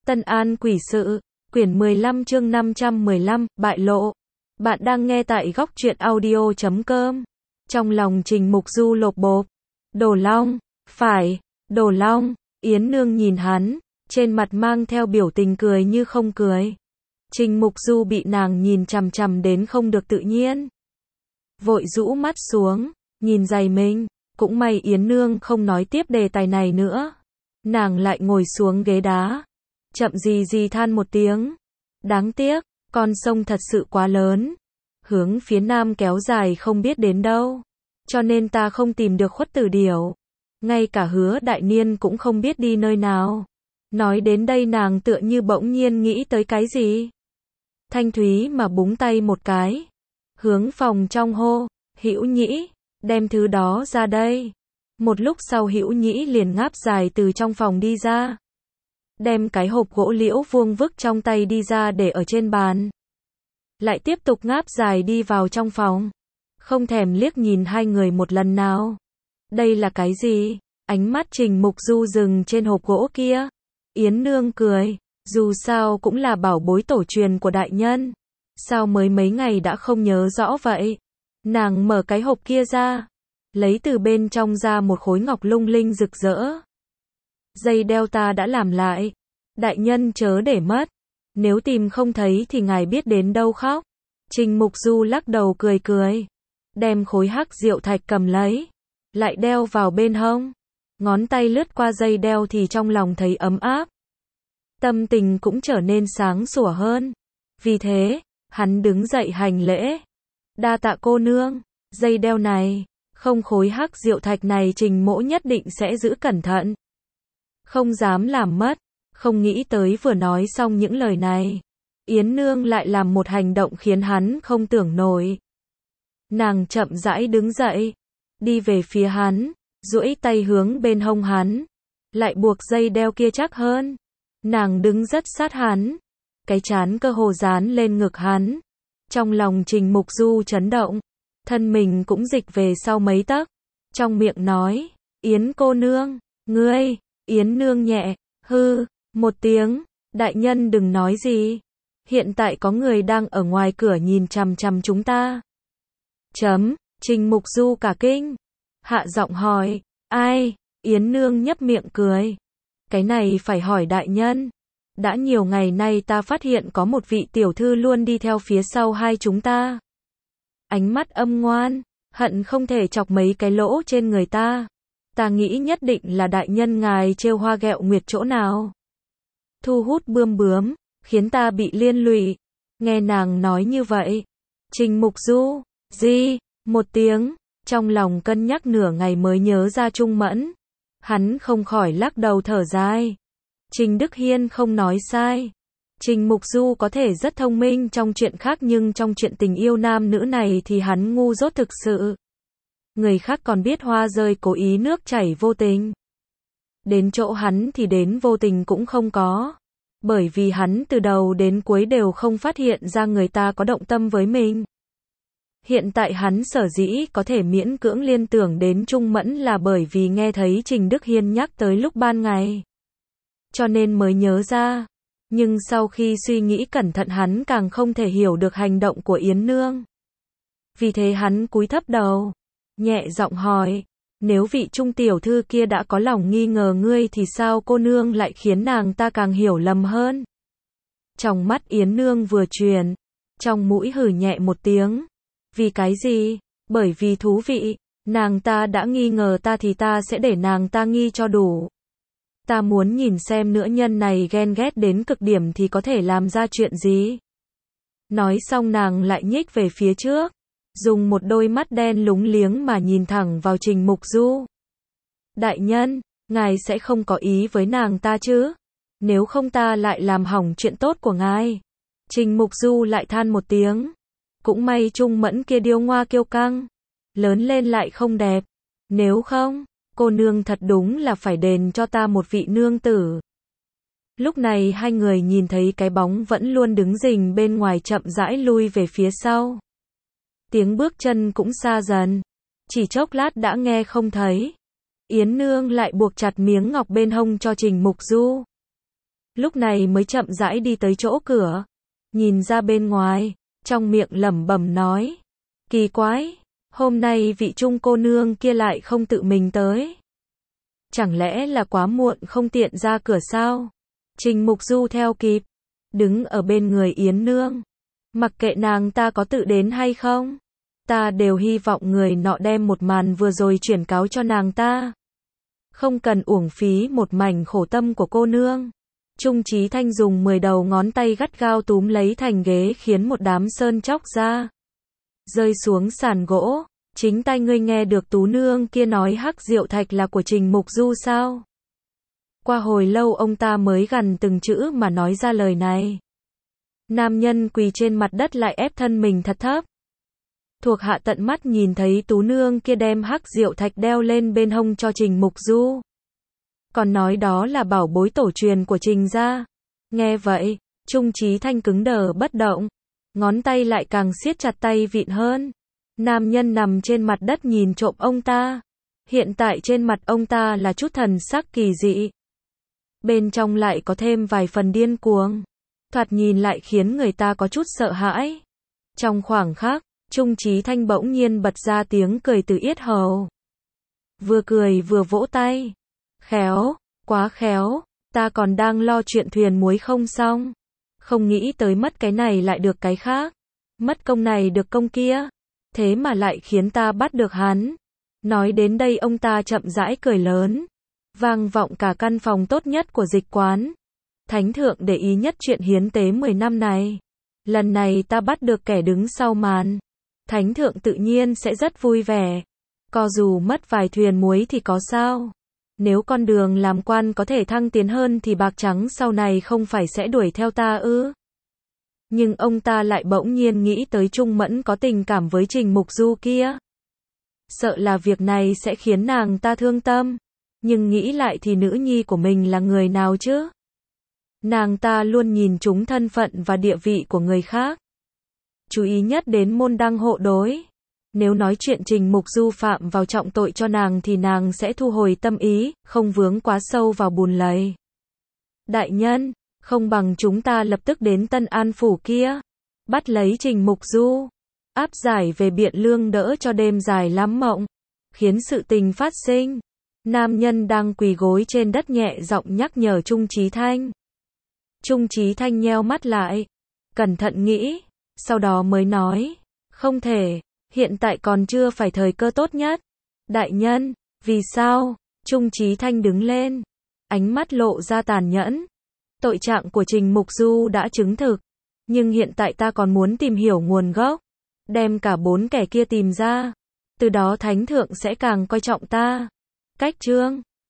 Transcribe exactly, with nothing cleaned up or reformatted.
Tân An quỷ sự, quyển mười lăm chương năm trăm mười lăm, bại lộ. Bạn đang nghe tại góc truyện audio chấm com. Trong lòng Trình Mục Du lột bột. Đồ Long, phải, Đồ Long, Yến Nương nhìn hắn, trên mặt mang theo biểu tình cười như không cười. Trình Mục Du bị nàng nhìn chằm chằm đến không được tự nhiên. Vội rũ mắt xuống, nhìn giày mình, cũng may Yến Nương không nói tiếp đề tài này nữa. Nàng lại ngồi xuống ghế đá. Chậm gì gì than một tiếng. Đáng tiếc, con sông thật sự quá lớn. Hướng phía nam kéo dài không biết đến đâu. Cho nên ta không tìm được Khuất Tử Điểu. Ngay cả Hứa Đại Niên cũng không biết đi nơi nào. Nói đến đây nàng tựa như bỗng nhiên nghĩ tới cái gì. Thanh thúy mà búng tay một cái. Hướng phòng trong hô, Hữu Nhĩ, đem thứ đó ra đây. Một lúc sau Hữu Nhĩ liền ngáp dài từ trong phòng đi ra. Đem cái hộp gỗ liễu vuông vức trong tay đi ra để ở trên bàn. Lại tiếp tục ngáp dài đi vào trong phòng. Không thèm liếc nhìn hai người một lần nào. Đây là cái gì? Ánh mắt Trình Mục Du dừng trên hộp gỗ kia. Yến Nương cười. Dù sao cũng là bảo bối tổ truyền của đại nhân. Sao mới mấy ngày đã không nhớ rõ vậy? Nàng mở cái hộp kia ra. Lấy từ bên trong ra một khối ngọc lung linh rực rỡ. Dây đeo ta đã làm lại. Đại nhân chớ để mất. Nếu tìm không thấy thì ngài biết đến đâu khóc. Trình Mục Du lắc đầu cười cười. Đem khối hắc diệu thạch cầm lấy. Lại đeo vào bên hông. Ngón tay lướt qua dây đeo thì trong lòng thấy ấm áp. Tâm tình cũng trở nên sáng sủa hơn. Vì thế, hắn đứng dậy hành lễ. Đa tạ cô nương. Dây đeo này, không khối hắc diệu thạch này Trình Mỗ nhất định sẽ giữ cẩn thận. Không dám làm mất. Không nghĩ tới vừa nói xong những lời này. Yến Nương lại làm một hành động khiến hắn không tưởng nổi. Nàng chậm rãi đứng dậy. Đi về phía hắn. Duỗi tay hướng bên hông hắn. Lại buộc dây đeo kia chắc hơn. Nàng đứng rất sát hắn. Cái trán cơ hồ dán lên ngực hắn. Trong lòng Trình Mục Du chấn động. Thân mình cũng dịch về sau mấy tấc. Trong miệng nói. Yến cô nương. Ngươi. Yến Nương nhẹ. Hư. Một tiếng. Đại nhân đừng nói gì. Hiện tại có người đang ở ngoài cửa nhìn chằm chằm chúng ta. Chấm. Trình Mục Du cả kinh. Hạ giọng hỏi. Ai? Yến Nương nhấp miệng cười. Cái này phải hỏi đại nhân. Đã nhiều ngày nay ta phát hiện có một vị tiểu thư luôn đi theo phía sau hai chúng ta. Ánh mắt âm ngoan. Hận không thể chọc mấy cái lỗ trên người ta. Ta nghĩ nhất định là đại nhân ngài trêu hoa ghẹo nguyệt chỗ nào. Thu hút bươm bướm, khiến ta bị liên lụy. Nghe nàng nói như vậy. Trình Mục Du, gì, một tiếng, trong lòng cân nhắc nửa ngày mới nhớ ra Trung Mẫn. Hắn không khỏi lắc đầu thở dài. Trình Đức Hiên không nói sai. Trình Mục Du có thể rất thông minh trong chuyện khác nhưng trong chuyện tình yêu nam nữ này thì hắn ngu dốt thực sự. Người khác còn biết hoa rơi cố ý nước chảy vô tình. Đến chỗ hắn thì đến vô tình cũng không có. Bởi vì hắn từ đầu đến cuối đều không phát hiện ra người ta có động tâm với mình. Hiện tại hắn sở dĩ có thể miễn cưỡng liên tưởng đến Trung Mẫn là bởi vì nghe thấy Trình Đức Hiên nhắc tới lúc ban ngày. Cho nên mới nhớ ra. Nhưng sau khi suy nghĩ cẩn thận hắn càng không thể hiểu được hành động của Yến Nương. Vì thế hắn cúi thấp đầu. Nhẹ giọng hỏi. Nếu vị trung tiểu thư kia đã có lòng nghi ngờ ngươi thì sao cô nương lại khiến nàng ta càng hiểu lầm hơn? Trong mắt Yến Nương vừa chuyển. Trong mũi hừ nhẹ một tiếng. Vì cái gì? Bởi vì thú vị. Nàng ta đã nghi ngờ ta thì ta sẽ để nàng ta nghi cho đủ. Ta muốn nhìn xem nữ nhân này ghen ghét đến cực điểm thì có thể làm ra chuyện gì. Nói xong nàng lại nhích về phía trước. Dùng một đôi mắt đen lúng liếng mà nhìn thẳng vào Trình Mục Du. Đại nhân, ngài sẽ không có ý với nàng ta chứ? Nếu không ta lại làm hỏng chuyện tốt của ngài. Trình Mục Du lại than một tiếng. Cũng may Trung Mẫn kia điêu ngoa kiêu căng. Lớn lên lại không đẹp. Nếu không, cô nương thật đúng là phải đền cho ta một vị nương tử. Lúc này hai người nhìn thấy cái bóng vẫn luôn đứng rình bên ngoài chậm rãi lui về phía sau. Tiếng bước chân cũng xa dần. Chỉ chốc lát đã nghe không thấy. Yến Nương lại buộc chặt miếng ngọc bên hông cho Trình Mục Du. lúc này mới chậm rãi đi tới chỗ cửa, nhìn ra bên ngoài, trong miệng lẩm bẩm nói, kỳ quái, hôm nay vị Trung cô nương kia lại không tự mình tới. Chẳng lẽ là quá muộn không tiện ra cửa sao? Trình Mục Du theo kịp, đứng ở bên người Yến Nương. Mặc kệ nàng ta có tự đến hay không, ta đều hy vọng người nọ đem một màn vừa rồi chuyển cáo cho nàng ta. Không cần uổng phí một mảnh khổ tâm của cô nương. Trung Chí Thanh dùng mười đầu ngón tay gắt gao túm lấy thành ghế khiến một đám sơn chóc ra, rơi xuống sàn gỗ. Chính tay ngươi nghe được Tú nương kia nói hắc diệu thạch là của Trình Mục Du sao? Qua hồi lâu ông ta mới gần từng chữ mà nói ra lời này. Nam nhân quỳ trên mặt đất lại ép thân mình thật thấp. Thuộc hạ tận mắt nhìn thấy Tú nương kia đem hắc diệu thạch đeo lên bên hông cho Trình Mục Du. Còn nói đó là bảo bối tổ truyền của Trình gia. Nghe vậy, Trung Chí Thanh cứng đờ bất động, ngón tay lại càng siết chặt tay vịn hơn. Nam nhân nằm trên mặt đất nhìn trộm ông ta. Hiện tại trên mặt ông ta là chút thần sắc kỳ dị, bên trong lại có thêm vài phần điên cuồng, thoạt nhìn lại khiến người ta có chút sợ hãi. Trong khoảng khắc, Trung Chí Thanh bỗng nhiên bật ra tiếng cười từ yết hầu. Vừa cười vừa vỗ tay. Khéo, quá khéo, ta còn đang lo chuyện thuyền muối không xong. Không nghĩ tới mất cái này lại được cái khác. Mất công này được công kia. Thế mà lại khiến ta bắt được hắn. Nói đến đây ông ta chậm rãi cười lớn, vang vọng cả căn phòng tốt nhất của dịch quán. Thánh thượng để ý nhất chuyện hiến tế mười năm này. Lần này ta bắt được kẻ đứng sau màn. Thánh thượng tự nhiên sẽ rất vui vẻ. Có dù mất vài thuyền muối thì có sao? Nếu con đường làm quan có thể thăng tiến hơn thì bạc trắng sau này không phải sẽ đuổi theo ta ư? Nhưng ông ta lại bỗng nhiên nghĩ tới Trung Mẫn có tình cảm với Trình Mục Du kia. Sợ là việc này sẽ khiến nàng ta thương tâm. Nhưng nghĩ lại thì nữ nhi của mình là người nào chứ? Nàng ta luôn nhìn trúng thân phận và địa vị của người khác. Chú ý nhất đến môn đăng hộ đối. Nếu nói chuyện Trình Mục Du phạm vào trọng tội cho nàng thì nàng sẽ thu hồi tâm ý, không vướng quá sâu vào bùn lầy. Đại nhân, không bằng chúng ta lập tức đến Tân An Phủ kia, bắt lấy Trình Mục Du, áp giải về Biện Lương đỡ cho đêm dài lắm mộng, khiến sự tình phát sinh. Nam nhân đang quỳ gối trên đất nhẹ giọng nhắc nhở Trung Chí Thanh. Trung Chí Thanh nheo mắt lại, cẩn thận nghĩ, sau đó mới nói, không thể, hiện tại còn chưa phải thời cơ tốt nhất. Đại nhân, vì sao? Trung Chí Thanh đứng lên, ánh mắt lộ ra tàn nhẫn. Tội trạng của Trình Mục Du đã chứng thực, nhưng hiện tại ta còn muốn tìm hiểu nguồn gốc, đem cả bốn kẻ kia tìm ra, từ đó Thánh thượng sẽ càng coi trọng ta. Cách chương